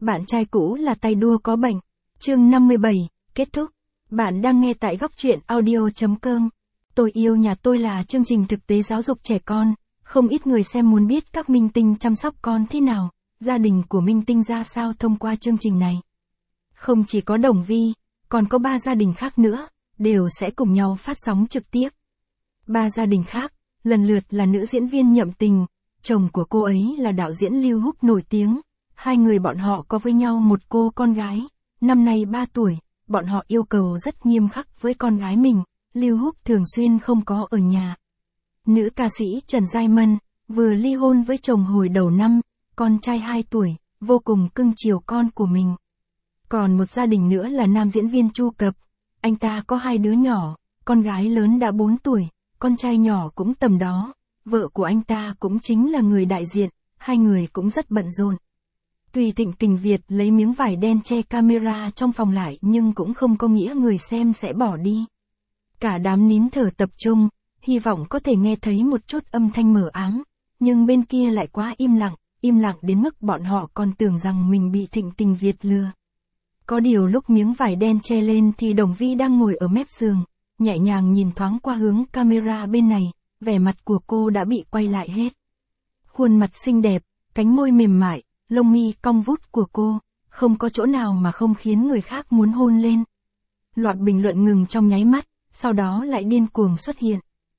Bạn trai cũ là tay đua có bệnh. Chương 57, kết thúc. Bạn đang nghe tại góc truyện audio.com. Tôi yêu nhà tôi là chương trình thực tế giáo dục trẻ con. Không ít người xem muốn biết các minh tinh chăm sóc con thế nào, gia đình của minh tinh ra sao thông qua chương trình này. Không chỉ có Đồng Vi, còn có 3 gia đình khác nữa, đều sẽ cùng nhau phát sóng trực tiếp. 3 gia đình khác, lần lượt là nữ diễn viên Nhậm Tình, chồng của cô ấy là đạo diễn Lưu Húc nổi tiếng. Hai người bọn họ có với nhau một cô con gái, năm nay 3 tuổi, bọn họ yêu cầu rất nghiêm khắc với con gái mình, Lưu Húc thường xuyên không có ở nhà. Nữ ca sĩ Trần Giai Mân, vừa ly hôn với chồng hồi đầu năm, con trai 2 tuổi, vô cùng cưng chiều con của mình. Còn một gia đình nữa là nam diễn viên Chu Cập, anh ta có 2 đứa nhỏ, con gái lớn đã 4 tuổi, con trai nhỏ cũng tầm đó, vợ của anh ta cũng chính là người đại diện, hai người cũng rất bận rộn. Tuy Thịnh Kình Việt lấy miếng vải đen che camera trong phòng lại nhưng cũng không có nghĩa người xem sẽ bỏ đi. Cả đám nín thở tập trung, hy vọng có thể nghe thấy một chút âm thanh mờ ám, nhưng bên kia lại quá im lặng đến mức bọn họ còn tưởng rằng mình bị Thịnh Kình Việt lừa. Có điều lúc miếng vải đen che lên thì Đồng Vi đang ngồi ở mép giường, nhẹ nhàng nhìn thoáng qua hướng camera bên này, vẻ mặt của cô đã bị quay lại hết. Khuôn mặt xinh đẹp, cánh môi mềm mại, lông mi cong vút của cô, không có chỗ nào mà không khiến người khác muốn hôn lên. Loạt bình luận ngừng trong nháy mắt, sau đó lại điên cuồng xuất hiện.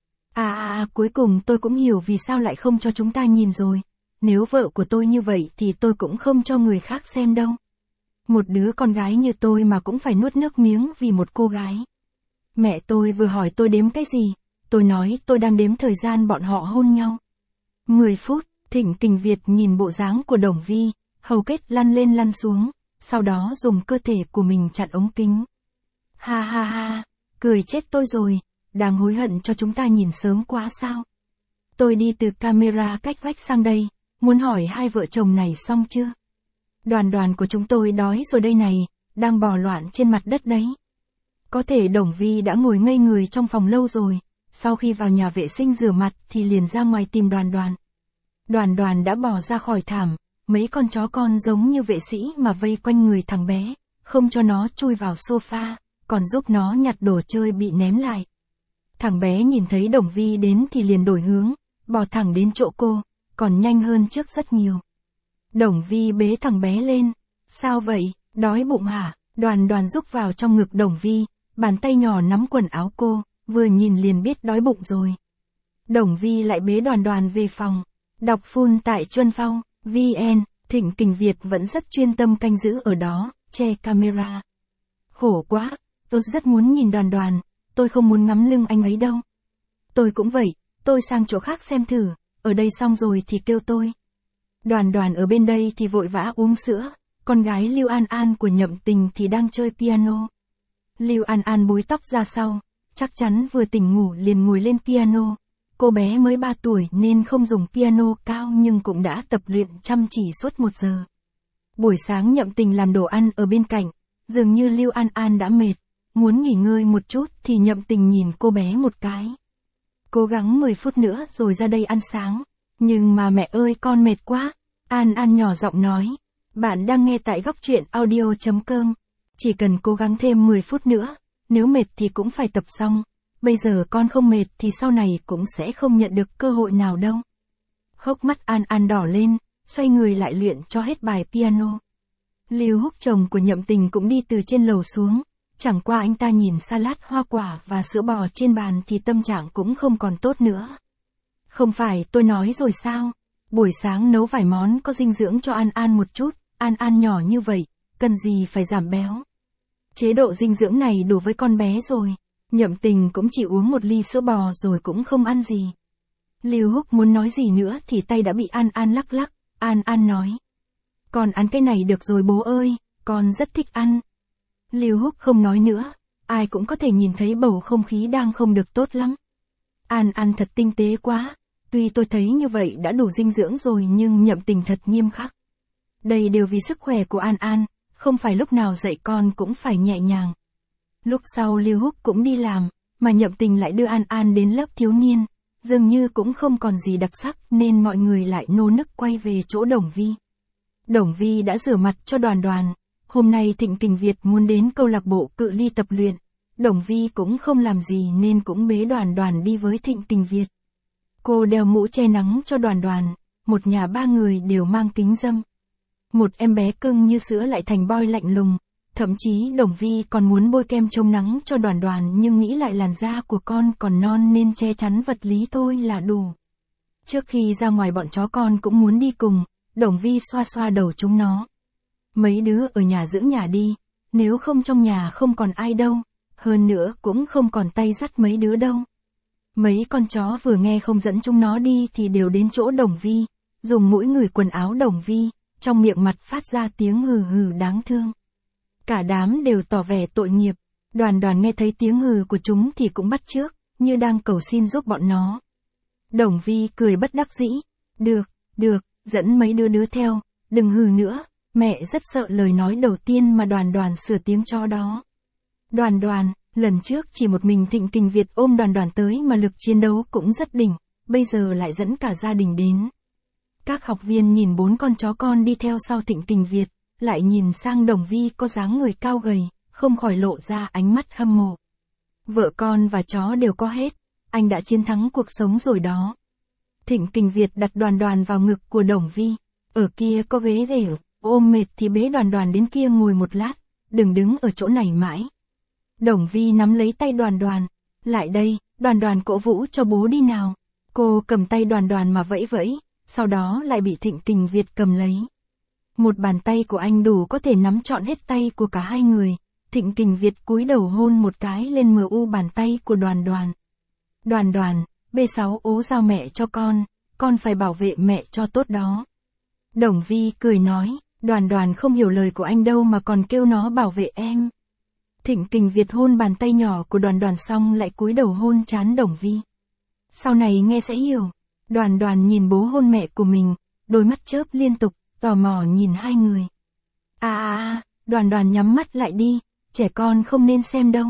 Cuối cùng tôi cũng hiểu vì sao lại không cho chúng ta nhìn rồi. Nếu vợ của tôi như vậy thì tôi cũng không cho người khác xem đâu. Một đứa con gái như tôi mà cũng phải nuốt nước miếng vì một cô gái. Mẹ tôi vừa hỏi tôi đếm cái gì, tôi nói tôi đang đếm thời gian bọn họ hôn nhau. 10 phút. Thịnh Kình Việt nhìn bộ dáng của Đồng Vi, hầu kết lăn lên lăn xuống, sau đó dùng cơ thể của mình chặn ống kính. Ha, cười chết tôi rồi, đang hối hận cho chúng ta nhìn sớm quá sao. Tôi đi từ camera cách vách sang đây, muốn hỏi hai vợ chồng này xong chưa? Đoàn của chúng tôi đói rồi đây này, đang bò loạn trên mặt đất đấy. Có thể Đồng Vi đã ngồi ngây người trong phòng lâu rồi, sau khi vào nhà vệ sinh rửa mặt thì liền ra ngoài tìm Đoàn. Đoàn đã bò ra khỏi thảm, mấy con chó con giống như vệ sĩ mà vây quanh người thằng bé, không cho nó chui vào sofa, còn giúp nó nhặt đồ chơi bị ném lại. Thằng bé nhìn thấy Đồng Vi đến thì liền đổi hướng, bò thẳng đến chỗ cô, còn nhanh hơn trước rất nhiều. Đồng Vi bế thằng bé lên, sao vậy, đói bụng hả? Đoàn rúc vào trong ngực Đồng Vi, bàn tay nhỏ nắm quần áo cô, vừa nhìn liền biết đói bụng rồi. Đồng Vi lại bế Đoàn về phòng. Đọc full tại Chuân Phong, VN, Thịnh Kình Việt vẫn rất chuyên tâm canh giữ ở đó, che camera. Khổ quá, tôi rất muốn nhìn Đoàn, tôi không muốn ngắm lưng anh ấy đâu. Tôi cũng vậy, tôi sang chỗ khác xem thử, ở đây xong rồi thì kêu tôi. Đoàn ở bên đây thì vội vã uống sữa, con gái Lưu An An của Nhậm Tình thì đang chơi piano. Lưu An An búi tóc ra sau, chắc chắn vừa tỉnh ngủ liền ngồi lên piano. Cô bé mới 3 tuổi nên không dùng piano cao nhưng cũng đã tập luyện chăm chỉ suốt 1 giờ. Buổi sáng Nhậm Tình làm đồ ăn ở bên cạnh, dường như Lưu An An đã mệt, muốn nghỉ ngơi một chút thì Nhậm Tình nhìn cô bé một cái. Cố gắng 10 phút nữa rồi ra đây ăn sáng, nhưng mà mẹ ơi con mệt quá, An An nhỏ giọng nói. Bạn đang nghe tại góc truyện audio.com, chỉ cần cố gắng thêm 10 phút nữa, nếu mệt thì cũng phải tập xong. Bây giờ con không mệt thì sau này cũng sẽ không nhận được cơ hội nào đâu. Hốc mắt An An đỏ lên, xoay người lại luyện cho hết bài piano. Lưu Húc chồng của Nhậm Tình cũng đi từ trên lầu xuống, chẳng qua anh ta nhìn salad hoa quả và sữa bò trên bàn thì tâm trạng cũng không còn tốt nữa. Không phải tôi nói rồi sao, buổi sáng nấu vài món có dinh dưỡng cho An An một chút, An An nhỏ như vậy, cần gì phải giảm béo. Chế độ dinh dưỡng này đủ với con bé rồi. Nhậm Tình cũng chỉ uống 1 ly sữa bò rồi cũng không ăn gì. Lưu Húc muốn nói gì nữa thì tay đã bị An An lắc. An An nói. Con ăn cái này được rồi bố ơi, con rất thích ăn. Lưu Húc không nói nữa, ai cũng có thể nhìn thấy bầu không khí đang không được tốt lắm. An An thật tinh tế quá, tuy tôi thấy như vậy đã đủ dinh dưỡng rồi nhưng Nhậm Tình thật nghiêm khắc. Đây đều vì sức khỏe của An An, không phải lúc nào dạy con cũng phải nhẹ nhàng. Lúc sau Lưu Húc cũng đi làm, mà Nhậm Tình lại đưa An An đến lớp thiếu niên, dường như cũng không còn gì đặc sắc nên mọi người lại nô nức quay về chỗ Đồng Vi. Đồng Vi đã rửa mặt cho Đoàn Đoàn. Hôm nay Thịnh Kình Việt muốn đến câu lạc bộ cự ly tập luyện. Đồng Vi cũng không làm gì nên cũng bế Đoàn Đoàn đi với Thịnh Kình Việt. Cô đeo mũ che nắng cho Đoàn Đoàn, một nhà 3 người đều mang kính râm. Một em bé cưng như sữa lại thành boy lạnh lùng, thậm chí Đồng Vi còn muốn bôi kem chống nắng cho Đoàn Đoàn nhưng nghĩ lại làn da của con còn non nên che chắn vật lý thôi là đủ. Trước khi ra ngoài bọn chó con cũng muốn đi cùng, Đồng Vi xoa xoa đầu chúng nó. Mấy đứa ở nhà giữ nhà đi, nếu không trong nhà không còn ai đâu, hơn nữa cũng không còn tay dắt mấy đứa đâu. Mấy con chó vừa nghe không dẫn chúng nó đi thì đều đến chỗ Đồng Vi, dùng mũi ngửi quần áo Đồng Vi, trong miệng mặt phát ra tiếng hừ hừ đáng thương. Cả đám đều tỏ vẻ tội nghiệp, Đoàn Đoàn nghe thấy tiếng hừ của chúng thì cũng bắt chước, như đang cầu xin giúp bọn nó. Đồng Vi cười bất đắc dĩ, được, dẫn mấy đứa theo, đừng hừ nữa, mẹ rất sợ lời nói đầu tiên mà Đoàn Đoàn sửa tiếng cho đó. Đoàn Đoàn, lần trước chỉ một mình Thịnh Kình Việt ôm Đoàn Đoàn tới mà lực chiến đấu cũng rất đỉnh, bây giờ lại dẫn cả gia đình đến. Các học viên nhìn 4 con chó con đi theo sau Thịnh Kình Việt, lại nhìn sang Đồng Vi có dáng người cao gầy, không khỏi lộ ra ánh mắt hâm mộ. Vợ con và chó đều có hết, anh đã chiến thắng cuộc sống rồi đó. Thịnh Kình Việt đặt Đoàn Đoàn vào ngực của Đồng Vi, ở kia có ghế để ôm mệt thì bế Đoàn Đoàn đến kia ngồi một lát, đừng đứng ở chỗ này mãi. Đồng Vi nắm lấy tay Đoàn Đoàn, lại đây, Đoàn Đoàn cổ vũ cho bố đi nào. Cô cầm tay Đoàn Đoàn mà vẫy vẫy, sau đó lại bị Thịnh Kình Việt cầm lấy. Một bàn tay của anh đủ có thể nắm trọn hết tay của cả hai người. Thịnh Kình Việt cúi đầu hôn một cái lên mu bàn tay của Đoàn Đoàn. Đoàn Đoàn, B6 ố giao mẹ cho con phải bảo vệ mẹ cho tốt đó. Đồng Vi cười nói, Đoàn Đoàn không hiểu lời của anh đâu mà còn kêu nó bảo vệ em. Thịnh Kình Việt hôn bàn tay nhỏ của Đoàn Đoàn xong lại cúi đầu hôn trán Đồng Vi. Sau này nghe sẽ hiểu. Đoàn Đoàn nhìn bố hôn mẹ của mình, đôi mắt chớp liên tục, tò mò nhìn hai người. Đoàn Đoàn nhắm mắt lại đi, trẻ con không nên xem đâu.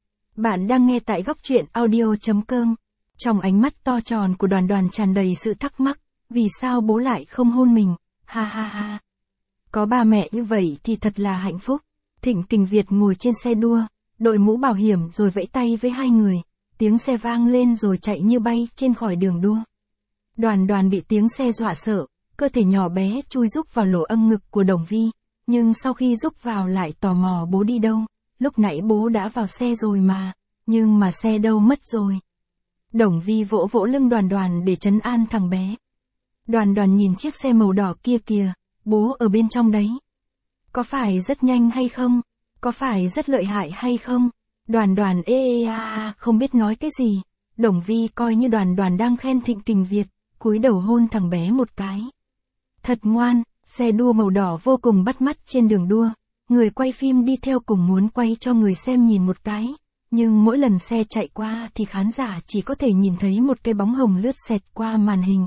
Bạn đang nghe tại góc truyện audio.com. Trong ánh mắt to tròn của Đoàn Đoàn tràn đầy sự thắc mắc, vì sao bố lại không hôn mình, ha. Có ba mẹ như vậy thì thật là hạnh phúc. Thịnh Kình Việt ngồi trên xe đua, đội mũ bảo hiểm rồi vẫy tay với hai người, tiếng xe vang lên rồi chạy như bay trên khỏi đường đua. Đoàn Đoàn bị tiếng xe dọa sợ, cơ thể nhỏ bé chui rúc vào lỗ âm ngực của Đồng Vi, nhưng sau khi rúc vào lại tò mò bố đi đâu, lúc nãy bố đã vào xe rồi mà, nhưng mà xe đâu mất rồi. Đồng Vi vỗ vỗ lưng Đoàn Đoàn để trấn an thằng bé. Đoàn Đoàn nhìn chiếc xe màu đỏ kia kìa, bố ở bên trong đấy. Có phải rất nhanh hay không? Có phải rất lợi hại hay không? Đoàn Đoàn không biết nói cái gì. Đồng Vi coi như Đoàn Đoàn đang khen Thịnh Kình Việt, cúi đầu hôn thằng bé một cái. Thật ngoan, xe đua màu đỏ vô cùng bắt mắt trên đường đua. Người quay phim đi theo cùng muốn quay cho người xem nhìn một cái. Nhưng mỗi lần xe chạy qua thì khán giả chỉ có thể nhìn thấy một cái bóng hồng lướt xẹt qua màn hình.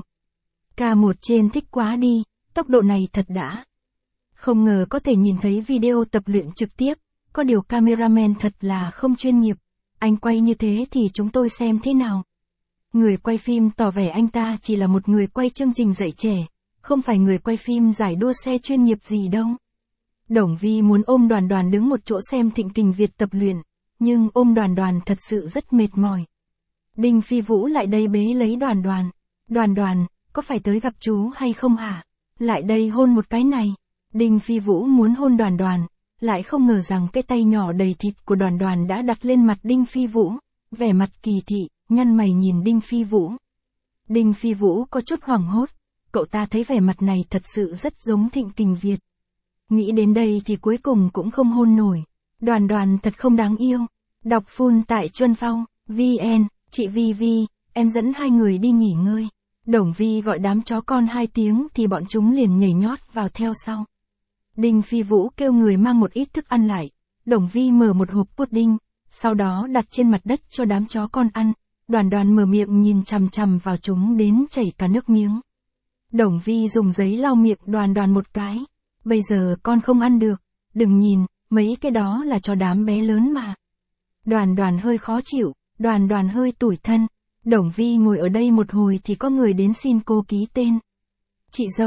K1 trên thích quá đi, tốc độ này thật đã. Không ngờ có thể nhìn thấy video tập luyện trực tiếp, có điều cameraman thật là không chuyên nghiệp. Anh quay như thế thì chúng tôi xem thế nào? Người quay phim tỏ vẻ anh ta chỉ là một người quay chương trình dạy trẻ, không phải người quay phim giải đua xe chuyên nghiệp gì đâu. Đồng Vi muốn ôm Đoàn Đoàn đứng một chỗ xem Thịnh Kình Việt tập luyện, nhưng ôm Đoàn Đoàn thật sự rất mệt mỏi. Đinh Phi Vũ lại đây bế lấy Đoàn Đoàn. Đoàn Đoàn, có phải tới gặp chú hay không hả? Lại đây hôn một cái này. Đinh Phi Vũ muốn hôn Đoàn Đoàn, lại không ngờ rằng cái tay nhỏ đầy thịt của Đoàn Đoàn đã đặt lên mặt Đinh Phi Vũ, vẻ mặt kỳ thị, nhăn mày nhìn Đinh Phi Vũ. Đinh Phi Vũ có chút hoảng hốt, cậu ta thấy vẻ mặt này thật sự rất giống Thịnh Kình Việt. Nghĩ đến đây thì cuối cùng cũng không hôn nổi. Đoàn Đoàn thật không đáng yêu. Đọc full tại Chuân Phong, VN, chị Vi, em dẫn hai người đi nghỉ ngơi. Đồng Vi gọi đám chó con 2 tiếng thì bọn chúng liền nhảy nhót vào theo sau. Đinh Phi Vũ kêu người mang một ít thức ăn lại. Đồng Vi mở một hộp pudding, sau đó đặt trên mặt đất cho đám chó con ăn. Đoàn Đoàn mở miệng nhìn chằm chằm vào chúng đến chảy cả nước miếng. Đồng Vi dùng giấy lau miệng Đoàn Đoàn một cái. Bây giờ con không ăn được, đừng nhìn, mấy cái đó là cho đám bé lớn mà. Đoàn Đoàn hơi khó chịu, Đoàn Đoàn hơi tủi thân. Đồng Vi ngồi ở đây một hồi thì có người đến xin cô ký tên. Chị dâu,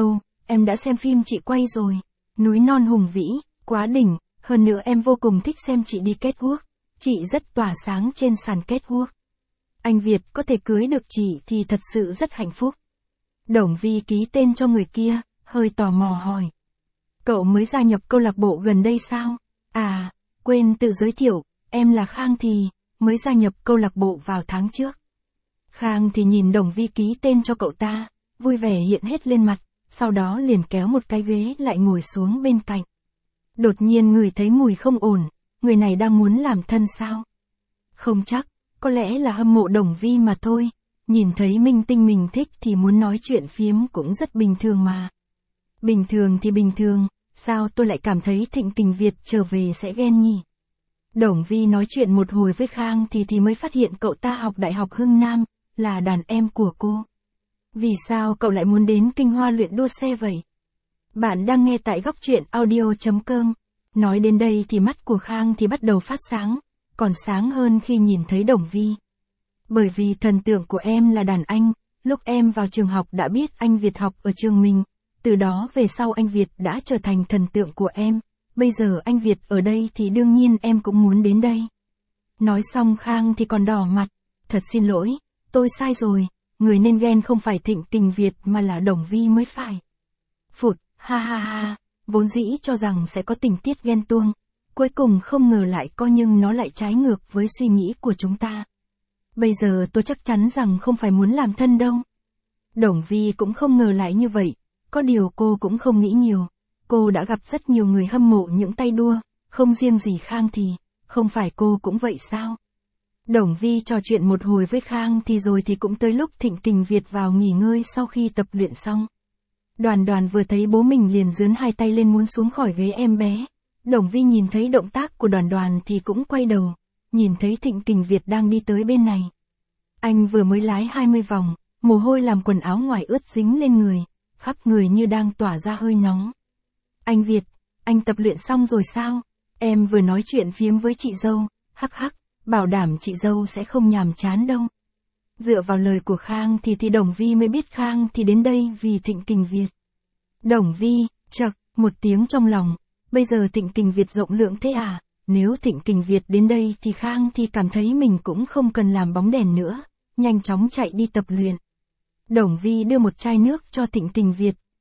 em đã xem phim chị quay rồi. Núi non hùng vĩ, quá đỉnh, hơn nữa em vô cùng thích xem chị đi catwalk. Chị rất tỏa sáng trên sàn catwalk. Anh Việt có thể cưới được chị thì thật sự rất hạnh phúc. Đồng Vi ký tên cho người kia, hơi tò mò hỏi. Cậu mới gia nhập câu lạc bộ gần đây sao? À, quên tự giới thiệu, em là Khang Thì, mới gia nhập câu lạc bộ vào tháng trước. Khang Thì nhìn Đồng Vi ký tên cho cậu ta, vui vẻ hiện hết lên mặt, sau đó liền kéo một cái ghế lại ngồi xuống bên cạnh. Đột nhiên ngửi thấy mùi không ổn, người này đang muốn làm thân sao? Không chắc, có lẽ là hâm mộ Đồng Vi mà thôi, nhìn thấy minh tinh mình thích thì muốn nói chuyện phiếm cũng rất bình thường mà. Bình thường thì bình thường, sao tôi lại cảm thấy Thịnh Kình Việt trở về sẽ ghen nhỉ? Đồng Vi nói chuyện một hồi với Khang thì mới phát hiện cậu ta học Đại học Hưng Nam, là đàn em của cô. Vì sao cậu lại muốn đến Kinh Hoa luyện đua xe vậy? Bạn đang nghe tại góc truyện audio.com. Nói đến đây thì mắt của Khang thì bắt đầu phát sáng, còn sáng hơn khi nhìn thấy Đồng Vi. Bởi vì thần tượng của em là đàn anh, lúc em vào trường học đã biết anh Việt học ở trường mình, từ đó về sau anh Việt đã trở thành thần tượng của em, bây giờ anh Việt ở đây thì đương nhiên em cũng muốn đến đây. Nói xong Khang thì còn đỏ mặt, thật xin lỗi, tôi sai rồi, người nên ghen không phải Thịnh Kình Việt mà là Đồng Vi mới phải. Phụt, ha ha ha, vốn dĩ cho rằng sẽ có tình tiết ghen tuông, cuối cùng không ngờ lại có nhưng nó lại trái ngược với suy nghĩ của chúng ta. Bây giờ tôi chắc chắn rằng không phải muốn làm thân đâu. Đồng Vi cũng không ngờ lại như vậy, có điều cô cũng không nghĩ nhiều, cô đã gặp rất nhiều người hâm mộ những tay đua, không riêng gì Khang thì, không phải cô cũng vậy sao? Đồng Vi trò chuyện một hồi với Khang thì rồi thì cũng tới lúc Thịnh Kình Việt vào nghỉ ngơi sau khi tập luyện xong. Đoàn Đoàn vừa thấy bố mình liền giương hai tay lên muốn xuống khỏi ghế em bé. Đồng Vi nhìn thấy động tác của Đoàn Đoàn thì cũng quay đầu, nhìn thấy Thịnh Kình Việt đang đi tới bên này. Anh vừa mới lái 20 vòng, mồ hôi làm quần áo ngoài ướt dính lên người, khắp người như đang tỏa ra hơi nóng. Anh Việt, anh tập luyện xong rồi sao? Em vừa nói chuyện phiếm với chị dâu, hắc hắc, bảo đảm chị dâu sẽ không nhàm chán đâu. Dựa vào lời của Khang thì Đồng Vi mới biết Khang thì đến đây vì Thịnh Kình Việt. Đồng Vi, chậc, một tiếng trong lòng, bây giờ Thịnh Kình Việt rộng lượng thế à? Nếu Thịnh Kình Việt đến đây thì Khang thì cảm thấy mình cũng không cần làm bóng đèn nữa, nhanh chóng chạy đi tập luyện. Đồng Vi đưa một chai nước cho Thịnh Kình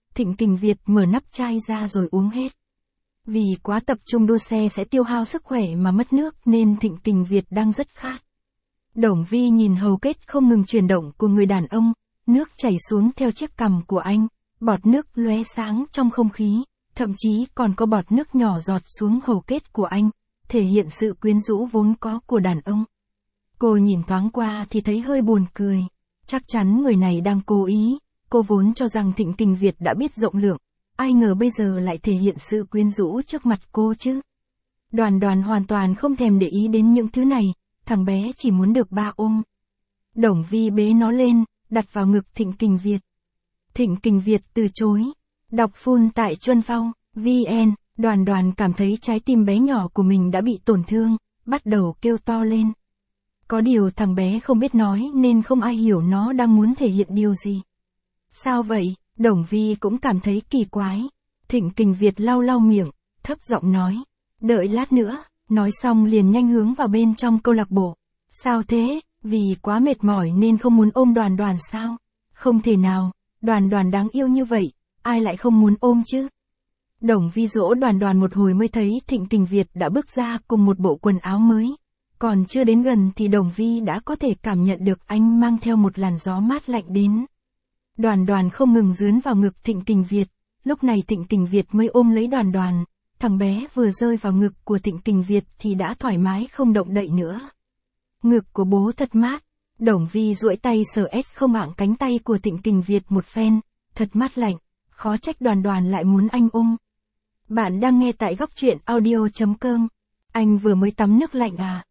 Việt mở nắp chai ra rồi uống hết. Vì quá tập trung đua xe sẽ tiêu hao sức khỏe mà mất nước nên Thịnh Kình Việt đang rất khát. Đồng Vi nhìn hầu kết không ngừng chuyển động của người đàn ông, nước chảy xuống theo chiếc cằm của anh, bọt nước lóe sáng trong không khí, thậm chí còn có bọt nước nhỏ giọt xuống hầu kết của anh, thể hiện sự quyến rũ vốn có của đàn ông. Cô nhìn thoáng qua thì thấy hơi buồn cười, chắc chắn người này đang cố ý, cô vốn cho rằng Thịnh Kình Việt đã biết rộng lượng, ai ngờ bây giờ lại thể hiện sự quyến rũ trước mặt cô chứ. Đoàn Đoàn hoàn toàn không thèm để ý đến những thứ này, thằng bé chỉ muốn được ba ôm. Đồng Vi bế nó lên, đặt vào ngực Thịnh Kình Việt. Thịnh Kình Việt từ chối. Đọc full tại Chuân Phong, VN, Đoàn Đoàn cảm thấy trái tim bé nhỏ của mình đã bị tổn thương, bắt đầu kêu to lên. Có điều thằng bé không biết nói nên không ai hiểu nó đang muốn thể hiện điều gì. Sao vậy? Đồng Vi cũng cảm thấy kỳ quái. Thịnh Kình Việt lau lau miệng, thấp giọng nói. Đợi lát nữa, nói xong liền nhanh hướng vào bên trong câu lạc bộ. Sao thế? Vì quá mệt mỏi nên không muốn ôm Đoàn Đoàn sao? Không thể nào, Đoàn Đoàn đáng yêu như vậy, ai lại không muốn ôm chứ? Đồng Vi dỗ Đoàn Đoàn một hồi mới thấy Thịnh Kình Việt đã bước ra cùng một bộ quần áo mới. Còn chưa đến gần thì Đồng Vi đã có thể cảm nhận được anh mang theo một làn gió mát lạnh đến. Đoàn Đoàn không ngừng dướn vào ngực Thịnh Kình Việt, lúc này Thịnh Kình Việt mới ôm lấy Đoàn Đoàn. Thằng bé vừa rơi vào ngực của Thịnh Kình Việt thì đã thoải mái không động đậy nữa. Ngực của bố thật mát. Đồng Vi duỗi tay sờ không ạng cánh tay của Thịnh Kình Việt một phen, thật mát lạnh, khó trách Đoàn Đoàn lại muốn anh ôm. Bạn đang nghe tại góc truyện audio.com. Anh vừa mới tắm nước lạnh à?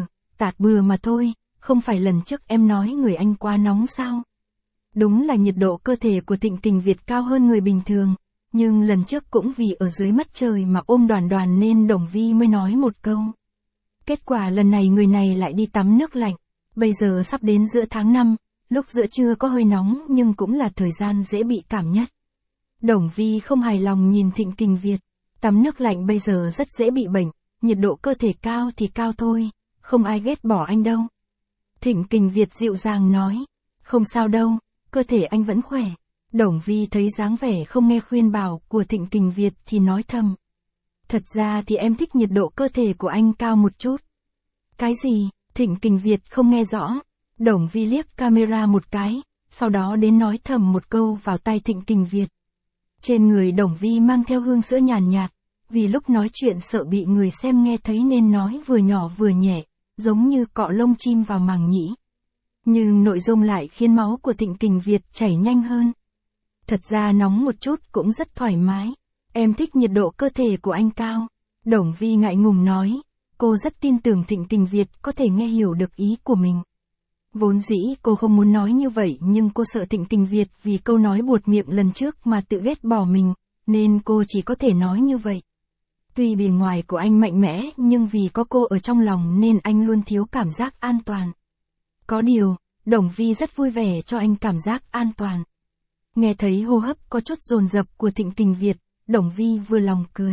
Tạt bừa mà thôi, không phải lần trước em nói người anh quá nóng sao? Đúng là nhiệt độ cơ thể của Thịnh Kình Việt cao hơn người bình thường, nhưng lần trước cũng vì ở dưới mắt trời mà ôm Đoàn Đoàn nên Đồng Vi mới nói một câu. Kết quả lần này người này lại đi tắm nước lạnh, bây giờ sắp đến giữa tháng 5, lúc giữa trưa có hơi nóng nhưng cũng là thời gian dễ bị cảm nhất. Đồng Vi không hài lòng nhìn Thịnh Kình Việt. Tắm nước lạnh bây giờ rất dễ bị bệnh, nhiệt độ cơ thể cao thì cao thôi, không ai ghét bỏ anh đâu. Thịnh Kình Việt dịu dàng nói, không sao đâu, cơ thể anh vẫn khỏe. Đồng Vi thấy dáng vẻ không nghe khuyên bảo của Thịnh Kình Việt thì nói thầm. Thật ra thì em thích nhiệt độ cơ thể của anh cao một chút. Cái gì? Thịnh Kình Việt không nghe rõ. Đồng Vi liếc camera một cái, sau đó đến nói thầm một câu vào tai Thịnh Kình Việt. Trên người Đồng Vi mang theo hương sữa nhàn nhạt, vì lúc nói chuyện sợ bị người xem nghe thấy nên nói vừa nhỏ vừa nhẹ, giống như cọ lông chim vào màng nhĩ. Nhưng nội dung lại khiến máu của Thịnh Kình Việt chảy nhanh hơn. Thật ra nóng một chút cũng rất thoải mái. Em thích nhiệt độ cơ thể của anh cao. Đồng Vi ngại ngùng nói. Cô rất tin tưởng Thịnh Kình Việt có thể nghe hiểu được ý của mình. Vốn dĩ cô không muốn nói như vậy nhưng cô sợ Thịnh Kình Việt vì câu nói buột miệng lần trước mà tự ghét bỏ mình, nên cô chỉ có thể nói như vậy. Tuy bề ngoài của anh mạnh mẽ nhưng vì có cô ở trong lòng nên anh luôn thiếu cảm giác an toàn. Có điều, Đồng Vi rất vui vẻ cho anh cảm giác an toàn. Nghe thấy hô hấp có chút dồn dập của Thịnh Kình Việt, Đồng Vi vừa lòng cười.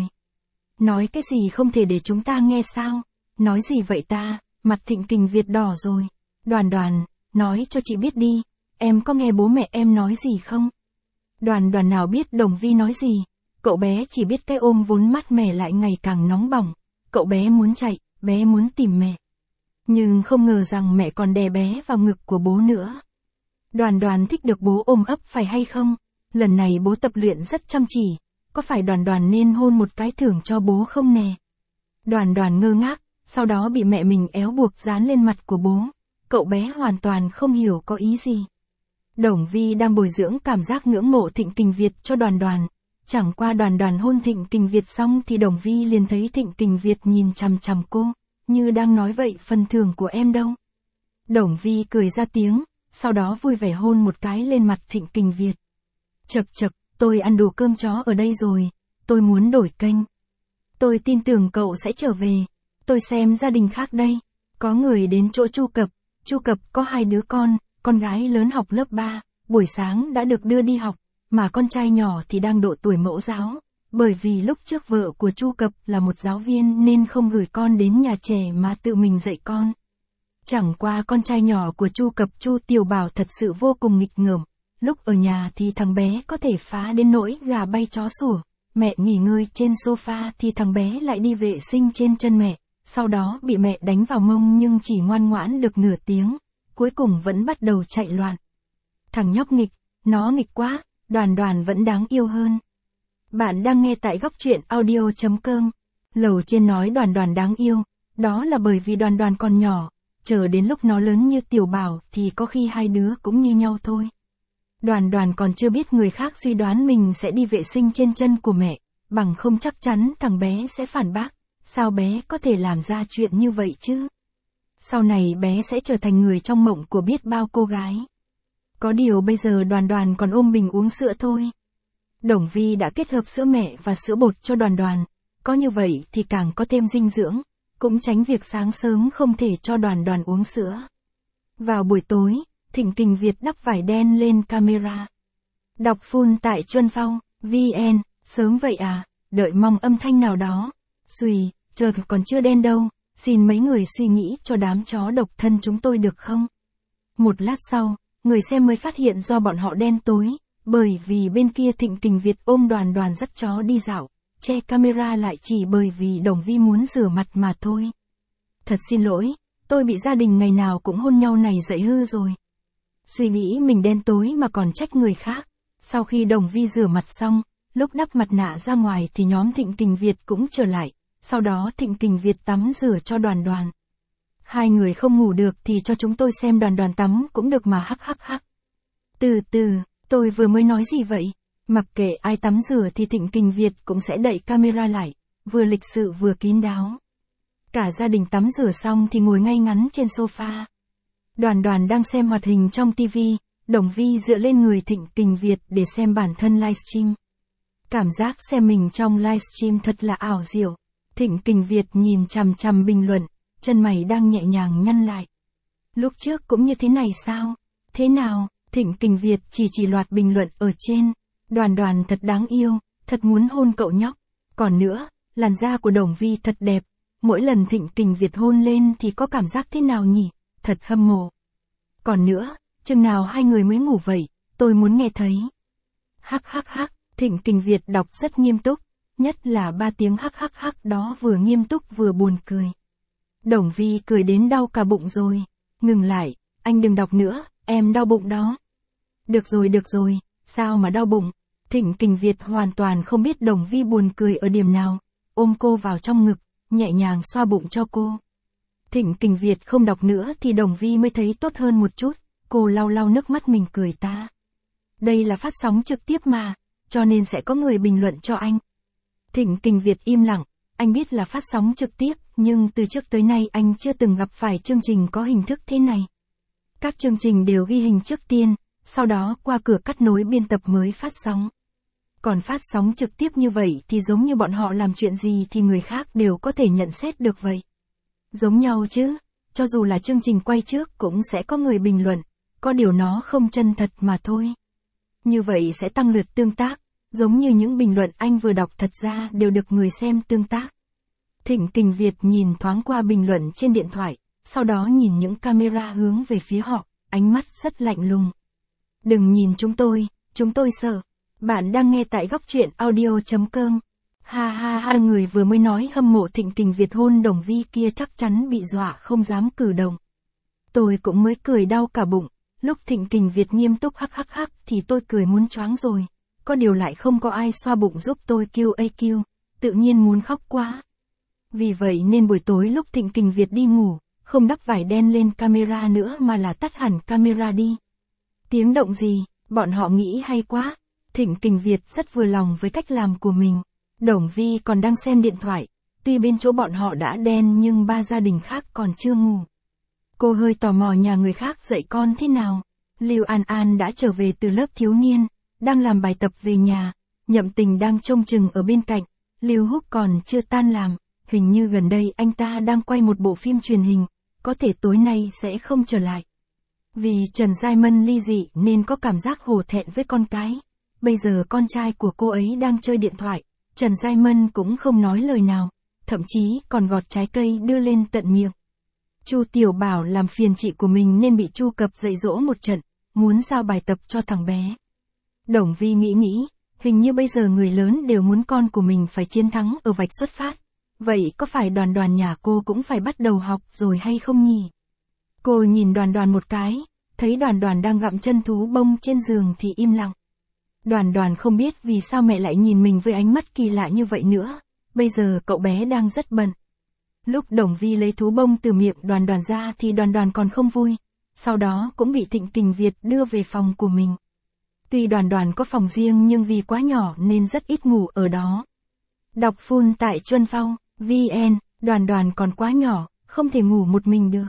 Nói cái gì không thể để chúng ta nghe sao? Nói gì vậy ta? Mặt Thịnh Kình Việt đỏ rồi. Đoàn Đoàn, nói cho chị biết đi, em có nghe bố mẹ em nói gì không? Đoàn Đoàn nào biết Đồng Vi nói gì? Cậu bé chỉ biết cái ôm vốn mát mẻ lại ngày càng nóng bỏng. Cậu bé muốn chạy, bé muốn tìm mẹ. Nhưng không ngờ rằng mẹ còn đè bé vào ngực của bố nữa. Đoàn Đoàn thích được bố ôm ấp phải hay không? Lần này bố tập luyện rất chăm chỉ, có phải Đoàn Đoàn nên hôn một cái thưởng cho bố không nè? Đoàn Đoàn ngơ ngác, sau đó bị mẹ mình éo buộc dán lên mặt của bố. Cậu bé hoàn toàn không hiểu có ý gì. Đồng Vi đang bồi dưỡng cảm giác ngưỡng mộ Thịnh Kình Việt cho Đoàn Đoàn. Chẳng qua Đoàn Đoàn hôn Thịnh Kình Việt xong thì Đồng Vi liền thấy Thịnh Kình Việt nhìn chằm chằm cô, như đang nói vậy phần thưởng của em đâu. Đồng Vi cười ra tiếng, sau đó vui vẻ hôn một cái lên mặt Thịnh Kình Việt. Chậc chậc, tôi ăn đủ cơm chó ở đây rồi, tôi muốn đổi kênh. Tôi tin tưởng cậu sẽ trở về, tôi xem gia đình khác đây. Có người đến chỗ Chu Cập có 2 đứa con gái lớn học lớp 3, buổi sáng đã được đưa đi học, mà con trai nhỏ thì đang độ tuổi mẫu giáo. Bởi vì lúc trước vợ của Chu Cập là một giáo viên nên không gửi con đến nhà trẻ mà tự mình dạy con. Chẳng qua con trai nhỏ của Chu Cập Chu Tiểu Bảo thật sự vô cùng nghịch ngợm. Lúc ở nhà thì thằng bé có thể phá đến nỗi gà bay chó sủa. Mẹ nghỉ ngơi trên sofa thì thằng bé lại đi vệ sinh trên chân mẹ. Sau đó bị mẹ đánh vào mông nhưng chỉ ngoan ngoãn được nửa tiếng. Cuối cùng vẫn bắt đầu chạy loạn. Thằng nhóc nghịch, nó nghịch quá, Đoàn Đoàn vẫn đáng yêu hơn. Bạn đang nghe tại góc truyện audio.com. Lầu trên nói Đoàn Đoàn đáng yêu, đó là bởi vì Đoàn Đoàn còn nhỏ, chờ đến lúc nó lớn như Tiểu Bảo thì có khi 2 đứa cũng như nhau thôi. Đoàn Đoàn còn chưa biết người khác suy đoán mình sẽ đi vệ sinh trên chân của mẹ, bằng không chắc chắn thằng bé sẽ phản bác, sao bé có thể làm ra chuyện như vậy chứ? Sau này bé sẽ trở thành người trong mộng của biết bao cô gái. Có điều bây giờ Đoàn Đoàn còn ôm bình uống sữa thôi. Đồng Vi đã kết hợp sữa mẹ và sữa bột cho Đoàn Đoàn, có như vậy thì càng có thêm dinh dưỡng, cũng tránh việc sáng sớm không thể cho Đoàn Đoàn uống sữa. Vào buổi tối, Thịnh Kình Việt đắp vải đen lên camera. Đọc full tại Chuân Phong, VN, sớm vậy à, đợi mong âm thanh nào đó. Xùi, trời còn chưa đen đâu, xin mấy người suy nghĩ cho đám chó độc thân chúng tôi được không? Một lát sau, người xem mới phát hiện do bọn họ đen tối, bởi vì bên kia Thịnh Kình Việt ôm Đoàn Đoàn dắt chó đi dạo, che camera lại chỉ bởi vì Đồng Vi muốn rửa mặt mà thôi. Thật xin lỗi, tôi bị gia đình ngày nào cũng hôn nhau này dạy hư rồi. Suy nghĩ mình đen tối mà còn trách người khác. Sau khi Đồng Vi rửa mặt xong, lúc đắp mặt nạ ra ngoài thì nhóm Thịnh Kình Việt cũng trở lại, sau đó Thịnh Kình Việt tắm rửa cho Đoàn Đoàn. 2 người không ngủ được thì cho chúng tôi xem Đoàn Đoàn tắm cũng được mà hắc hắc hắc. Từ từ, tôi vừa mới nói gì vậy? Mặc kệ ai tắm rửa thì Thịnh Kình Việt cũng sẽ đậy camera lại, vừa lịch sự vừa kín đáo. Cả gia đình tắm rửa xong thì ngồi ngay ngắn trên sofa. Đoàn Đoàn đang xem hoạt hình trong TV, Đồng Vi dựa lên người Thịnh Kình Việt để xem bản thân livestream. Cảm giác xem mình trong livestream thật là ảo diệu. Thịnh Kình Việt nhìn chằm chằm bình luận, chân mày đang nhẹ nhàng nhăn lại. Lúc trước cũng như thế này sao? Thế nào? Thịnh Kình Việt chỉ loạt bình luận ở trên. Đoàn Đoàn thật đáng yêu, thật muốn hôn cậu nhóc. Còn nữa, làn da của Đồng Vi thật đẹp. Mỗi lần Thịnh Kình Việt hôn lên thì có cảm giác thế nào nhỉ? Thật hâm mộ. Còn nữa, chừng nào hai người mới ngủ vậy? Tôi muốn nghe thấy. Hắc hắc hắc, Thịnh Kình Việt đọc rất nghiêm túc. Nhất là 3 tiếng hắc hắc hắc đó vừa nghiêm túc vừa buồn cười. Đồng Vi cười đến đau cả bụng rồi. Ngừng lại, anh đừng đọc nữa, em đau bụng đó. Được rồi, sao mà đau bụng? Thịnh Kình Việt hoàn toàn không biết Đồng Vi buồn cười ở điểm nào. Ôm cô vào trong ngực, nhẹ nhàng xoa bụng cho cô. Thịnh Kình Việt không đọc nữa thì Đồng Vi mới thấy tốt hơn một chút. Cô lau lau nước mắt mình cười ta. Đây là phát sóng trực tiếp mà, cho nên sẽ có người bình luận cho anh. Thịnh Kình Việt im lặng, anh biết là phát sóng trực tiếp, nhưng từ trước tới nay anh chưa từng gặp phải chương trình có hình thức thế này. Các chương trình đều ghi hình trước tiên, sau đó qua cửa cắt nối biên tập mới phát sóng. Còn phát sóng trực tiếp như vậy thì giống như bọn họ làm chuyện gì thì người khác đều có thể nhận xét được vậy. Giống nhau chứ, cho dù là chương trình quay trước cũng sẽ có người bình luận, có điều nó không chân thật mà thôi. Như vậy sẽ tăng lượt tương tác, giống như những bình luận anh vừa đọc thật ra đều được người xem tương tác. Thịnh Kình Việt nhìn thoáng qua bình luận trên điện thoại, sau đó nhìn những camera hướng về phía họ, ánh mắt rất lạnh lùng. Đừng nhìn chúng tôi sợ. Bạn đang nghe tại góc truyện audio.com. Ha ha ha, người vừa mới nói hâm mộ Thịnh Kình Việt hôn Đồng Vi kia chắc chắn bị dọa không dám cử động. Tôi cũng mới cười đau cả bụng, lúc Thịnh Kình Việt nghiêm túc hắc hắc hắc thì tôi cười muốn choáng rồi. Có điều lại không có ai xoa bụng giúp tôi kêu, tự nhiên muốn khóc quá. Vì vậy nên buổi tối lúc Thịnh Kình Việt đi ngủ, không đắp vải đen lên camera nữa mà là tắt hẳn camera đi. Tiếng động gì, bọn họ nghĩ hay quá. Thịnh Kình Việt rất vừa lòng với cách làm của mình. Đồng Vi còn đang xem điện thoại, tuy bên chỗ bọn họ đã đen nhưng 3 gia đình khác còn chưa ngủ. Cô hơi tò mò nhà người khác dạy con thế nào. Lưu An An đã trở về từ lớp thiếu niên, đang làm bài tập về nhà. Nhậm Tình đang trông chừng ở bên cạnh. Lưu Húc còn chưa tan làm, hình như gần đây anh ta đang quay một bộ phim truyền hình, có thể tối nay sẽ không trở lại. Vì Trần Giai Mân ly dị nên có cảm giác hổ thẹn với con cái. Bây giờ con trai của cô ấy đang chơi điện thoại, Trần Giai Mân cũng không nói lời nào, thậm chí còn gọt trái cây đưa lên tận miệng. Chu Tiểu Bảo làm phiền chị của mình nên bị Chu Cập dạy dỗ một trận, muốn giao bài tập cho thằng bé. Đồng Vi nghĩ, hình như bây giờ người lớn đều muốn con của mình phải chiến thắng ở vạch xuất phát. Vậy có phải Đoàn Đoàn nhà cô cũng phải bắt đầu học rồi hay không nhỉ? Cô nhìn Đoàn Đoàn một cái, thấy Đoàn Đoàn đang gặm chân thú bông trên giường thì im lặng. Đoàn Đoàn không biết vì sao mẹ lại nhìn mình với ánh mắt kỳ lạ như vậy nữa, bây giờ cậu bé đang rất bận. Lúc Đồng Vi lấy thú bông từ miệng Đoàn Đoàn ra thì Đoàn Đoàn còn không vui, sau đó cũng bị Thịnh Kình Việt đưa về phòng của mình. Tuy Đoàn Đoàn có phòng riêng nhưng vì quá nhỏ nên rất ít ngủ ở đó. Đọc full tại Chuân Phong, VN, Đoàn Đoàn còn quá nhỏ, không thể ngủ một mình được.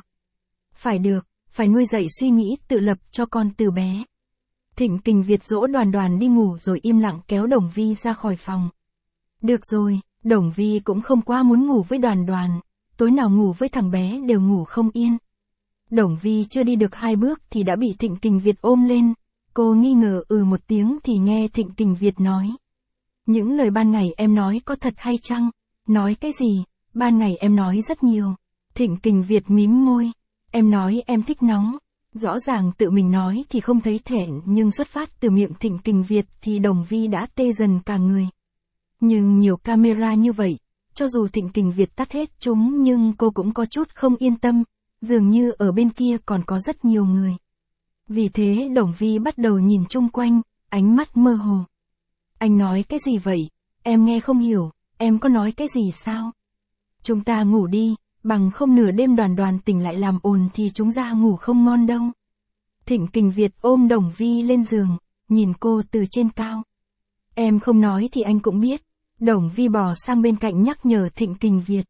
Phải nuôi dạy suy nghĩ tự lập cho con từ bé. Thịnh Kình Việt dỗ Đoàn Đoàn đi ngủ rồi im lặng kéo Đồng Vi ra khỏi phòng. Được rồi, Đồng Vi cũng không quá muốn ngủ với Đoàn Đoàn, tối nào ngủ với thằng bé đều ngủ không yên. Đồng Vi chưa đi được 2 bước thì đã bị Thịnh Kình Việt ôm lên, cô nghi ngờ một tiếng thì nghe Thịnh Kình Việt nói. Những lời ban ngày em nói có thật hay chăng? Nói cái gì? Ban ngày em nói rất nhiều. Thịnh Kình Việt mím môi. Em nói em thích nóng. Rõ ràng tự mình nói thì không thấy thẹn nhưng xuất phát từ miệng Thịnh Kình Việt thì Đồng Vi đã tê dần cả người. Nhưng nhiều camera như vậy, cho dù Thịnh Kình Việt tắt hết chúng nhưng cô cũng có chút không yên tâm, dường như ở bên kia còn có rất nhiều người. Vì thế Đồng Vi bắt đầu nhìn chung quanh, ánh mắt mơ hồ. Anh nói cái gì vậy? Em nghe không hiểu, em có nói cái gì sao? Chúng ta ngủ đi, bằng không nửa đêm Đoàn Đoàn tỉnh lại làm ồn thì chúng ta ngủ không ngon đâu. Thịnh Kình Việt ôm Đồng Vi lên giường, nhìn cô từ trên cao. Em không nói thì anh cũng biết. Đồng Vi bò sang bên cạnh nhắc nhở Thịnh Kình Việt.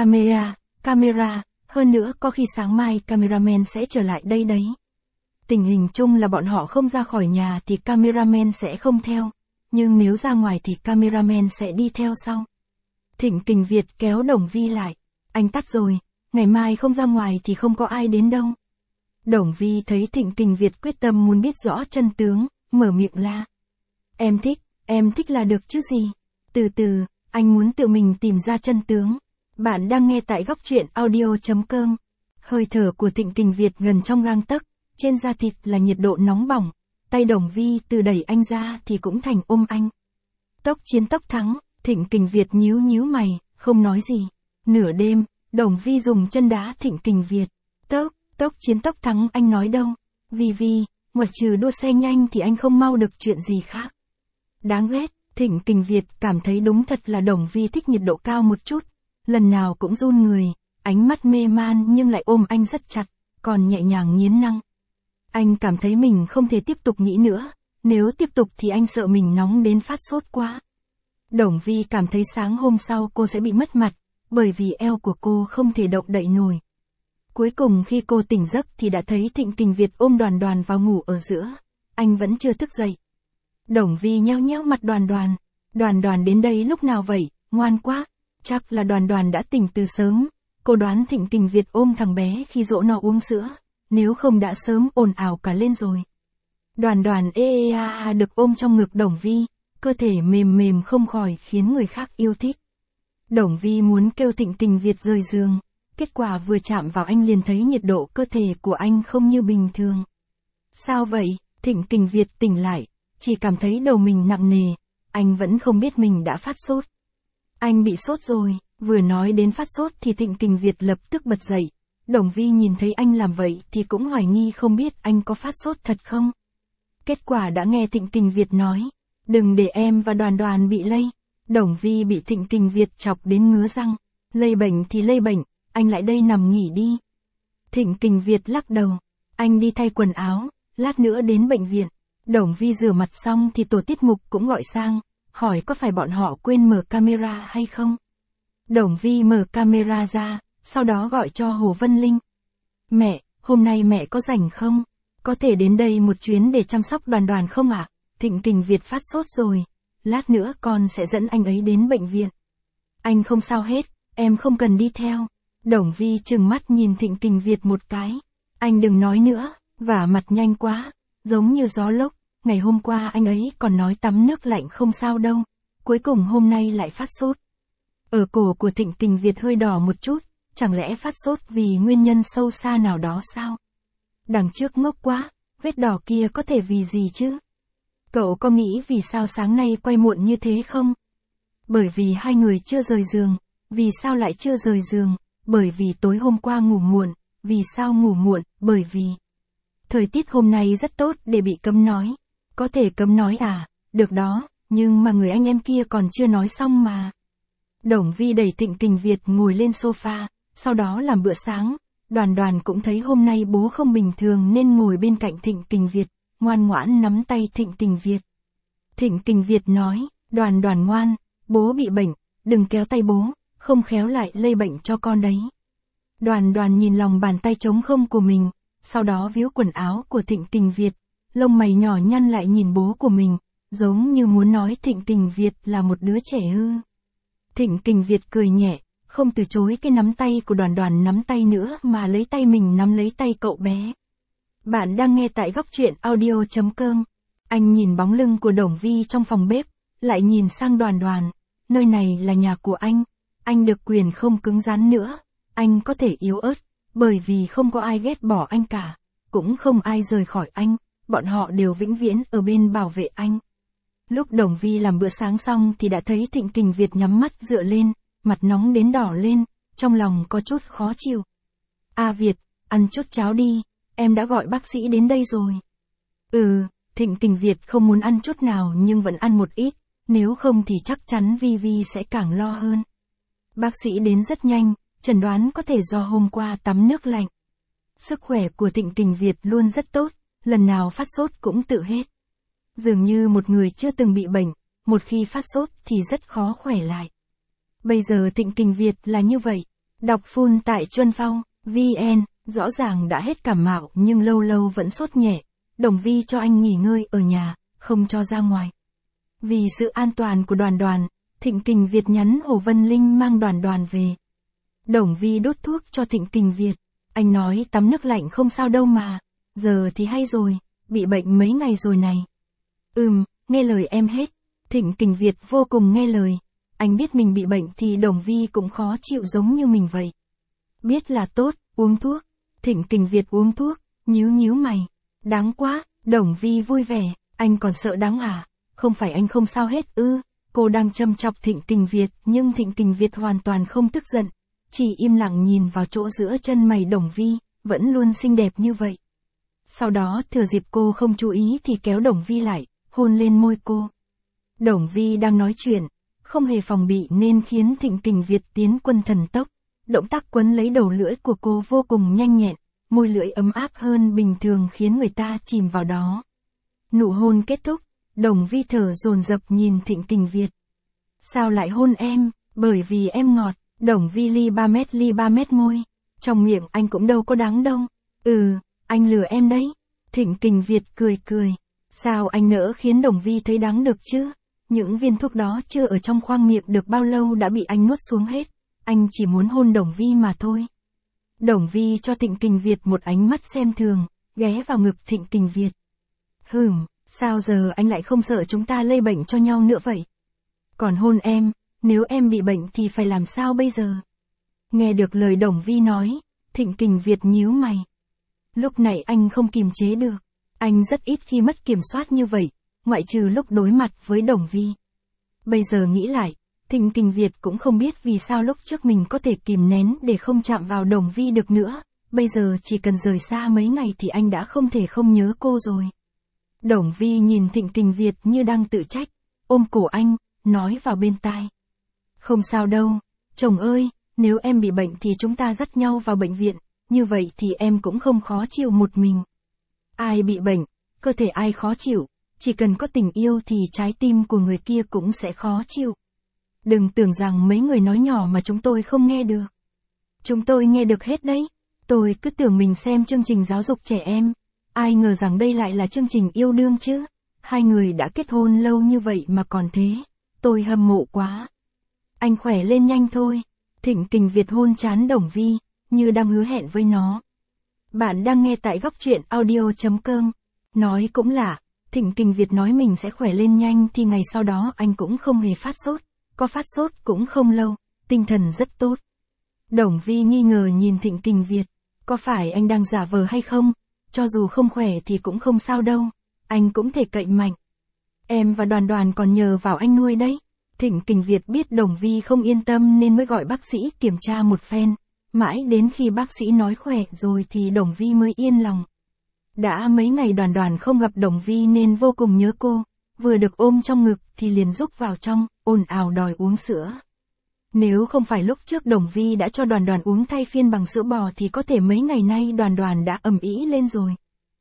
Camera, hơn nữa có khi sáng mai cameraman sẽ trở lại đây đấy. Tình hình chung là bọn họ không ra khỏi nhà thì cameraman sẽ không theo, nhưng nếu ra ngoài thì cameraman sẽ đi theo sau. Thịnh Kình Việt kéo Đồng Vi lại. Anh tắt rồi, ngày mai không ra ngoài thì không có ai đến đâu. Đồng Vi thấy Thịnh Kình Việt quyết tâm muốn biết rõ chân tướng, mở miệng la. Em thích là được chứ gì. Từ từ, anh muốn tự mình tìm ra chân tướng. Bạn đang nghe tại góc truyện audio.com. Hơi thở của Thịnh Kình Việt gần trong gang tấc, trên da thịt là nhiệt độ nóng bỏng. Tay Đồng Vi từ đẩy anh ra thì cũng thành ôm anh. Tốc chiến tốc thắng, Thịnh Kình Việt nhíu nhíu mày, không nói gì. Nửa đêm, Đồng Vi dùng chân đá Thịnh Kình Việt. Tốc chiến tốc thắng anh nói đâu. Vi, ngoại trừ đua xe nhanh thì anh không mau được chuyện gì khác. Đáng ghét, Thịnh Kình Việt cảm thấy đúng thật là Đồng Vi thích nhiệt độ cao một chút. Lần nào cũng run người, ánh mắt mê man nhưng lại ôm anh rất chặt, còn nhẹ nhàng nghiến răng. Anh cảm thấy mình không thể tiếp tục nghĩ nữa, nếu tiếp tục thì anh sợ mình nóng đến phát sốt quá. Đồng Vi cảm thấy sáng hôm sau cô sẽ bị mất mặt, bởi vì eo của cô không thể động đậy nổi. Cuối cùng khi cô tỉnh giấc thì đã thấy Thịnh Kình Việt ôm Đoàn Đoàn vào ngủ ở giữa. Anh vẫn chưa thức dậy. Đồng Vi nheo nheo mặt Đoàn Đoàn. Đoàn Đoàn đến đây lúc nào vậy, ngoan quá. Chắc là Đoàn Đoàn đã tỉnh từ sớm. Cô đoán Thịnh Kình Việt ôm thằng bé khi dỗ nó uống sữa. Nếu không đã sớm ồn ào cả lên rồi. Đoàn Đoàn được ôm trong ngực Đồng Vi. Cơ thể mềm mềm không khỏi khiến người khác yêu thích. Đồng Vi muốn kêu Thịnh Kình Việt rời giường. Kết quả vừa chạm vào anh liền thấy nhiệt độ cơ thể của anh không như bình thường. Sao vậy? Thịnh Kình Việt tỉnh lại, chỉ cảm thấy đầu mình nặng nề, anh vẫn không biết mình đã phát sốt. Anh bị sốt rồi, vừa nói đến phát sốt thì Thịnh Kình Việt lập tức bật dậy. Đồng Vi nhìn thấy anh làm vậy thì cũng hoài nghi không biết anh có phát sốt thật không. Kết quả đã nghe Thịnh Kình Việt nói, đừng để em và Đoàn Đoàn bị lây. Đồng Vi bị Thịnh Kình Việt chọc đến ngứa răng, lây bệnh thì lây bệnh. Anh lại đây nằm nghỉ đi. Thịnh Kình Việt lắc đầu. Anh đi thay quần áo, lát nữa đến bệnh viện. Đồng Vi rửa mặt xong thì tổ tiết mục cũng gọi sang, hỏi có phải bọn họ quên mở camera hay không. Đồng Vi mở camera ra, sau đó gọi cho Hồ Vân Linh. Mẹ, hôm nay mẹ có rảnh không? Có thể đến đây một chuyến để chăm sóc Đoàn Đoàn không ạ? Thịnh Kình Việt phát sốt rồi. Lát nữa con sẽ dẫn anh ấy đến bệnh viện. Anh không sao hết, em không cần đi theo. Đồng Vi trừng mắt nhìn Thịnh Kình Việt một cái. Anh đừng nói nữa, vả mặt nhanh quá, giống như gió lốc. Ngày hôm qua anh ấy còn nói tắm nước lạnh không sao đâu. Cuối cùng hôm nay lại phát sốt. Ở cổ của Thịnh Kình Việt hơi đỏ một chút, chẳng lẽ phát sốt vì nguyên nhân sâu xa nào đó sao? Đằng trước ngốc quá, vết đỏ kia có thể vì gì chứ? Cậu có nghĩ vì sao sáng nay quay muộn như thế không? Bởi vì hai người chưa rời giường. Vì sao lại chưa rời giường? Bởi vì tối hôm qua ngủ muộn. Vì sao ngủ muộn? Bởi vì thời tiết hôm nay rất tốt để bị cấm nói. Có thể cấm nói à? Được đó, nhưng mà người anh em kia còn chưa nói xong mà. Đồng Vi đẩy Thịnh Kình Việt ngồi lên sofa, sau đó làm bữa sáng. Đoàn Đoàn cũng thấy hôm nay bố không bình thường nên ngồi bên cạnh Thịnh Kình Việt, ngoan ngoãn nắm tay Thịnh Kình Việt. Thịnh Kình Việt nói, Đoàn Đoàn ngoan, bố bị bệnh, đừng kéo tay bố, không khéo lại lây bệnh cho con đấy. Đoàn Đoàn nhìn lòng bàn tay trống không của mình, sau đó víu quần áo của Thịnh Kình Việt, lông mày nhỏ nhăn lại nhìn bố của mình, giống như muốn nói Thịnh Kình Việt là một đứa trẻ hư. Thịnh Kình Việt cười nhẹ, không từ chối cái nắm tay của Đoàn Đoàn nắm tay nữa mà lấy tay mình nắm lấy tay cậu bé. Bạn đang nghe tại góc truyện audio.com. Anh nhìn bóng lưng của Đồng Vi trong phòng bếp, lại nhìn sang Đoàn Đoàn, nơi này là nhà của anh được quyền không cứng rắn nữa, anh có thể yếu ớt, bởi vì không có ai ghét bỏ anh cả, cũng không ai rời khỏi anh, bọn họ đều vĩnh viễn ở bên bảo vệ anh. Lúc Đồng Vi làm bữa sáng xong thì đã thấy Thịnh Kình Việt nhắm mắt dựa lên, mặt nóng đến đỏ lên, trong lòng có chút khó chịu. A Việt, ăn chút cháo đi, em đã gọi bác sĩ đến đây rồi. Thịnh Kình Việt không muốn ăn chút nào nhưng vẫn ăn một ít, nếu không thì chắc chắn Vi sẽ càng lo hơn. Bác sĩ đến rất nhanh, chẩn đoán có thể do hôm qua tắm nước lạnh. Sức khỏe của Thịnh Kình Việt luôn rất tốt, lần nào phát sốt cũng tự hết. Dường như một người chưa từng bị bệnh, một khi phát sốt thì rất khó khỏe lại. Bây giờ Thịnh Kình Việt là như vậy. Đọc full tại Chuân Phong, VN, rõ ràng đã hết cảm mạo nhưng lâu lâu vẫn sốt nhẹ. Đồng Vi cho anh nghỉ ngơi ở nhà, không cho ra ngoài. Vì sự an toàn của Đoàn Đoàn, Thịnh Kình Việt nhắn Hồ Vân Linh mang Đoàn Đoàn về. Đồng Vi đốt thuốc cho Thịnh Kình Việt. Anh nói tắm nước lạnh không sao đâu mà. Giờ thì hay rồi, bị bệnh mấy ngày rồi này. nghe lời em hết. Thịnh Kình Việt vô cùng nghe lời. Anh biết mình bị bệnh thì Đồng Vi cũng khó chịu giống như mình vậy. Biết là tốt, uống thuốc. Thịnh Kình Việt uống thuốc, nhíu mày. Đáng quá, Đồng Vi vui vẻ, anh còn sợ đáng à? Không phải anh không sao hết ư? Cô đang châm chọc Thịnh Kình Việt, nhưng Thịnh Kình Việt hoàn toàn không tức giận, chỉ im lặng nhìn vào chỗ giữa chân mày Đồng Vi, vẫn luôn xinh đẹp như vậy. Sau đó thừa dịp cô không chú ý thì kéo Đồng Vi lại, hôn lên môi cô. Đồng Vi đang nói chuyện, không hề phòng bị nên khiến Thịnh Kình Việt tiến quân thần tốc. Động tác quấn lấy đầu lưỡi của cô vô cùng nhanh nhẹn, môi lưỡi ấm áp hơn bình thường khiến người ta chìm vào đó. Nụ hôn kết thúc, Đồng Vi thở dồn dập nhìn Thịnh Kình Việt. Sao lại hôn em? Bởi vì em ngọt. Đồng Vi li ba mét môi. Trong miệng anh cũng đâu có đắng đâu. Anh lừa em đấy. Thịnh Kình Việt cười. Sao anh nỡ khiến Đồng Vi thấy đắng được chứ? Những viên thuốc đó chưa ở trong khoang miệng được bao lâu đã bị anh nuốt xuống hết. Anh chỉ muốn hôn Đồng Vi mà thôi. Đồng Vi cho Thịnh Kình Việt một ánh mắt xem thường, ghé vào ngực Thịnh Kình Việt. Sao giờ anh lại không sợ chúng ta lây bệnh cho nhau nữa vậy? Còn hôn em, nếu em bị bệnh thì phải làm sao bây giờ? Nghe được lời Đồng Vi nói, Thịnh Kình Việt nhíu mày. Lúc này anh không kiềm chế được. Anh rất ít khi mất kiểm soát như vậy, ngoại trừ lúc đối mặt với Đồng Vi. Bây giờ nghĩ lại, Thịnh Kình Việt cũng không biết vì sao lúc trước mình có thể kìm nén để không chạm vào Đồng Vi được nữa. Bây giờ chỉ cần rời xa mấy ngày thì anh đã không thể không nhớ cô rồi. Đồng Vi nhìn Thịnh Kình Việt như đang tự trách, ôm cổ anh, nói vào bên tai. Không sao đâu, chồng ơi, nếu em bị bệnh thì chúng ta dắt nhau vào bệnh viện, như vậy thì em cũng không khó chịu một mình. Ai bị bệnh, cơ thể ai khó chịu, chỉ cần có tình yêu thì trái tim của người kia cũng sẽ khó chịu. Đừng tưởng rằng mấy người nói nhỏ mà chúng tôi không nghe được. Chúng tôi nghe được hết đấy, tôi cứ tưởng mình xem chương trình giáo dục trẻ em. Ai ngờ rằng đây lại là chương trình yêu đương chứ. Hai người đã kết hôn lâu như vậy mà còn thế. Tôi hâm mộ quá. Anh khỏe lên nhanh thôi. Thịnh Kình Việt hôn trán Đồng Vi, như đang hứa hẹn với nó. Bạn đang nghe tại góc truyện audio.com. Nói cũng lạ, Thịnh Kình Việt nói mình sẽ khỏe lên nhanh thì ngày sau đó anh cũng không hề phát sốt. Có phát sốt cũng không lâu, tinh thần rất tốt. Đồng Vi nghi ngờ nhìn Thịnh Kình Việt. Có phải anh đang giả vờ hay không? Cho dù không khỏe thì cũng không sao đâu. Anh cũng thể cậy mạnh. Em và Đoàn Đoàn còn nhờ vào anh nuôi đấy. Thịnh Kình Việt biết Đồng Vi không yên tâm nên mới gọi bác sĩ kiểm tra một phen. Mãi đến khi bác sĩ nói khỏe rồi thì Đồng Vi mới yên lòng. Đã mấy ngày Đoàn Đoàn không gặp Đồng Vi nên vô cùng nhớ cô. Vừa được ôm trong ngực thì liền rúc vào trong, ồn ào đòi uống sữa. Nếu không phải lúc trước Đồng Vi đã cho Đoàn Đoàn uống thay phiên bằng sữa bò thì có thể mấy ngày nay Đoàn Đoàn đã ầm ĩ lên rồi.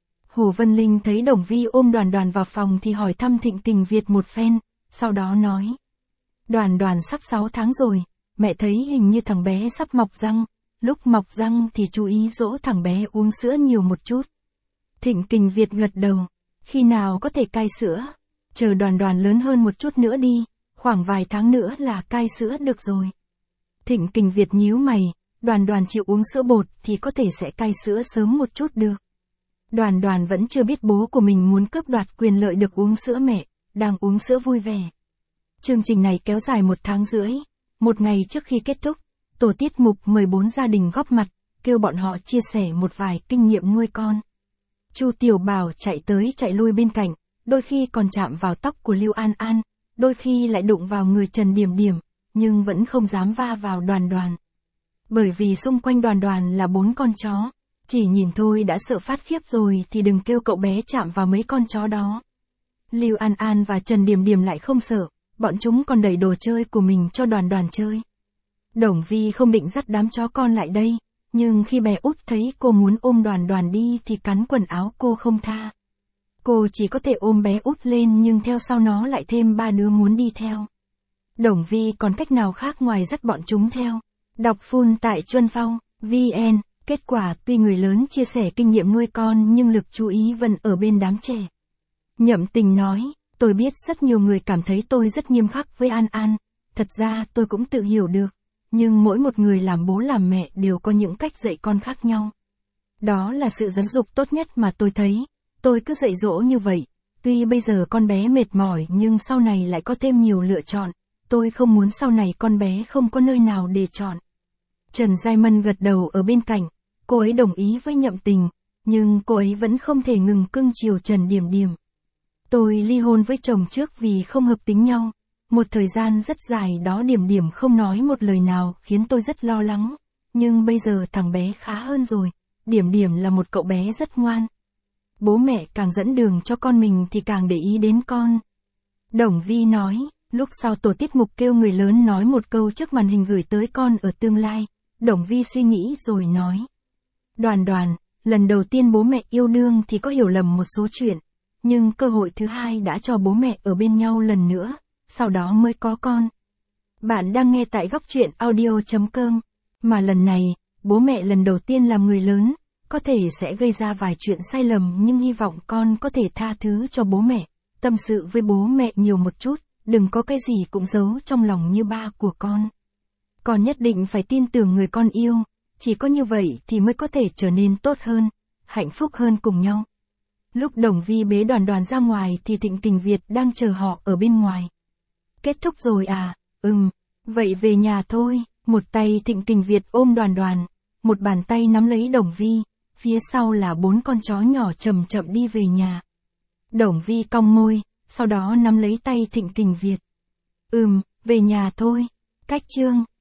Hồ Vân Linh thấy Đồng Vi ôm Đoàn Đoàn vào phòng thì hỏi thăm Thịnh Kình Việt một phen, sau đó nói. Đoàn Đoàn sắp 6 tháng rồi, mẹ thấy hình như thằng bé sắp mọc răng, lúc mọc răng thì chú ý dỗ thằng bé uống sữa nhiều một chút. Thịnh Kình Việt gật đầu, khi nào có thể cai sữa? Chờ Đoàn Đoàn lớn hơn một chút nữa đi, khoảng vài tháng nữa là cai sữa được rồi. Thịnh Kình Việt nhíu mày, Đoàn Đoàn chịu uống sữa bột thì có thể sẽ cai sữa sớm một chút được. Đoàn Đoàn vẫn chưa biết bố của mình muốn cướp đoạt quyền lợi được uống sữa mẹ, đang uống sữa vui vẻ. Chương trình này kéo dài 1 tháng rưỡi. Một ngày trước khi kết thúc, tổ tiết mục mời 4 gia đình góp mặt, kêu bọn họ chia sẻ một vài kinh nghiệm nuôi con. Chu Tiểu Bảo chạy tới chạy lui bên cạnh, đôi khi còn chạm vào tóc của Lưu An An, đôi khi lại đụng vào người Trần Điểm Điểm, nhưng vẫn không dám va vào Đoàn Đoàn. Bởi vì xung quanh Đoàn Đoàn là 4 con chó, chỉ nhìn thôi đã sợ phát khiếp rồi thì đừng kêu cậu bé chạm vào mấy con chó đó. Lưu An An và Trần Điểm Điểm lại không sợ, bọn chúng còn đẩy đồ chơi của mình cho Đoàn Đoàn chơi. Đồng Vi không định dắt đám chó con lại đây, nhưng khi bé Út thấy cô muốn ôm Đoàn Đoàn đi thì cắn quần áo cô không tha. Cô chỉ có thể ôm bé Út lên nhưng theo sau nó lại thêm 3 đứa muốn đi theo. Đồng Vi còn cách nào khác ngoài dắt bọn chúng theo. Đọc full tại Chuân Phong, VN. Kết quả tuy người lớn chia sẻ kinh nghiệm nuôi con nhưng lực chú ý vẫn ở bên đám trẻ. Nhậm Tình nói, tôi biết rất nhiều người cảm thấy tôi rất nghiêm khắc với An An, thật ra tôi cũng tự hiểu được, nhưng mỗi một người làm bố làm mẹ đều có những cách dạy con khác nhau. Đó là sự giáo dục tốt nhất mà tôi thấy, tôi cứ dạy dỗ như vậy, Tuy bây giờ con bé mệt mỏi nhưng sau này lại có thêm nhiều lựa chọn, tôi không muốn sau này con bé không có nơi nào để chọn. Trần Giai Mân gật đầu ở bên cạnh, cô ấy đồng ý với Nhậm Tình, nhưng cô ấy vẫn không thể ngừng cưng chiều Trần Điểm Điểm. Tôi ly hôn với chồng trước vì không hợp tính nhau. Một thời gian rất dài đó Điểm Điểm không nói một lời nào khiến tôi rất lo lắng. Nhưng bây giờ thằng bé khá hơn rồi. Điểm Điểm là một cậu bé rất ngoan. Bố mẹ càng dẫn đường cho con mình thì càng để ý đến con. Đồng Vi nói, lúc sau tổ tiết mục kêu người lớn nói một câu trước màn hình gửi tới con ở tương lai. Đồng Vi suy nghĩ rồi nói. Đoàn Đoàn, lần đầu tiên bố mẹ yêu đương thì có hiểu lầm một số chuyện. Nhưng cơ hội thứ hai đã cho bố mẹ ở bên nhau lần nữa, sau đó mới có con. Bạn đang nghe tại góc truyện audio.com. Mà lần này, bố mẹ lần đầu tiên làm người lớn, có thể sẽ gây ra vài chuyện sai lầm nhưng hy vọng con có thể tha thứ cho bố mẹ, tâm sự với bố mẹ nhiều một chút, đừng có cái gì cũng giấu trong lòng như ba của con. Con nhất định phải tin tưởng người con yêu, chỉ có như vậy thì mới có thể trở nên tốt hơn, hạnh phúc hơn cùng nhau. Lúc Đồng Vi bế Đoàn Đoàn ra ngoài thì Thịnh Kình Việt đang chờ họ ở bên ngoài. Kết thúc rồi à? Vậy về nhà thôi. Một tay Thịnh Kình Việt ôm Đoàn Đoàn, một bàn tay nắm lấy Đồng Vi, phía sau là 4 con chó nhỏ chậm chậm đi về nhà. Đồng Vi cong môi, sau đó nắm lấy tay Thịnh Kình Việt. Về nhà thôi. Cách chương